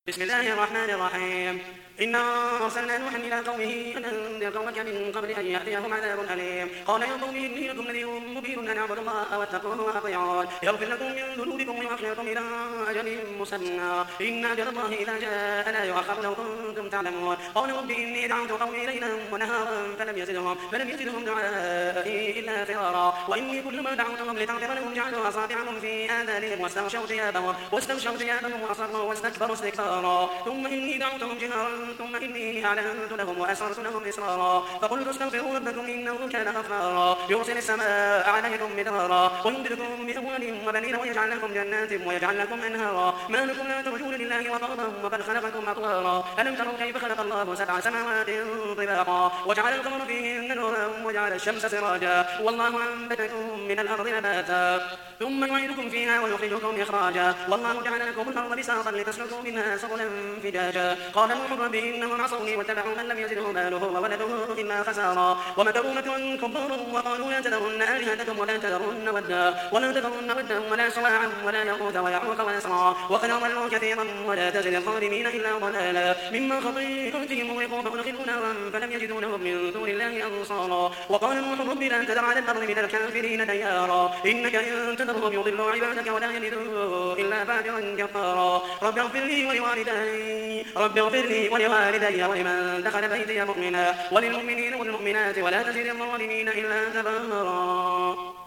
بسم الله الرحمن الرحيم. إنا أرسلنا نوحا إلى قومه أن أنذر قومك من قبل أن يأتيهم عذاب أليم. قال يا قوم إني لكم نذير مبين أن اعبدوا الله واتقوه وأطيعون يغفر لكم من ذنوبكم ويؤخركم إلى أجل مسمى إن أجل الله إذا جاء لا يؤخر لو كنتم تعلمون. قال رب إني دعوت قومي ليلا ونهارا فلم يزدهم دعائي إلا فرارا. وإني كلما دعوتهم لتغفر لهم جعلوا أصابعهم في آذانهم واستغشوا ثيابهم وأصروا واستكبروا استكبارا. ثم إني دعوتهم جهارا ثم إني أعلنت لهم وأسررت لهم إسرارا. فقلت استغفروا ربكم إنه كان غفارا يرسل السماء عليكم مدرارا ويمددكم بأموال وبنين ويجعل لكم جنات ويجعل لكم أنهارا. ما لكم لا ترجون لله وقرا وقد خلقكم أطوارا. ألم تروا كيف خلق الله 7 سماوات طباقا وجعل القمر فيهن نورا وجعل الشمس سراجا والله أنبتكم من الأرض نباتا ثم يعيدكم فيها ويخرجكم إخراجا والله جعل لكم الأرض بساطا لتسلكوا منها سبلا فجاجا. قال نوح رب إنهم عصوني واتبعوا من لم يزده ماله وولده إلا خسارا. ومكروا مكرا كبارا وقالوا لا تذرن آلهتكم ولا تذرن ودا ولا سواعا ولا يغوث ويعوق ونسرا وقد أضلوا كثيرا ولا تزد الظالمين إلا ضلالا. مما خطيئتهم أغرقوا فأدخلوا نارا فلم يجدوا لهم من دون الله أنصارا. وقال نوح رب لا تذر على الأرض من الكافرين ديارا إنك إن تذرهم يضلوا عبادك ولا يلدوا إلا فاجرا كفارا. رب اغفر لي ولوالدي ولمن دخل بيتي مؤمنا وللمؤمنين والمؤمنات ولا تزد الظالمين إلا تبارا.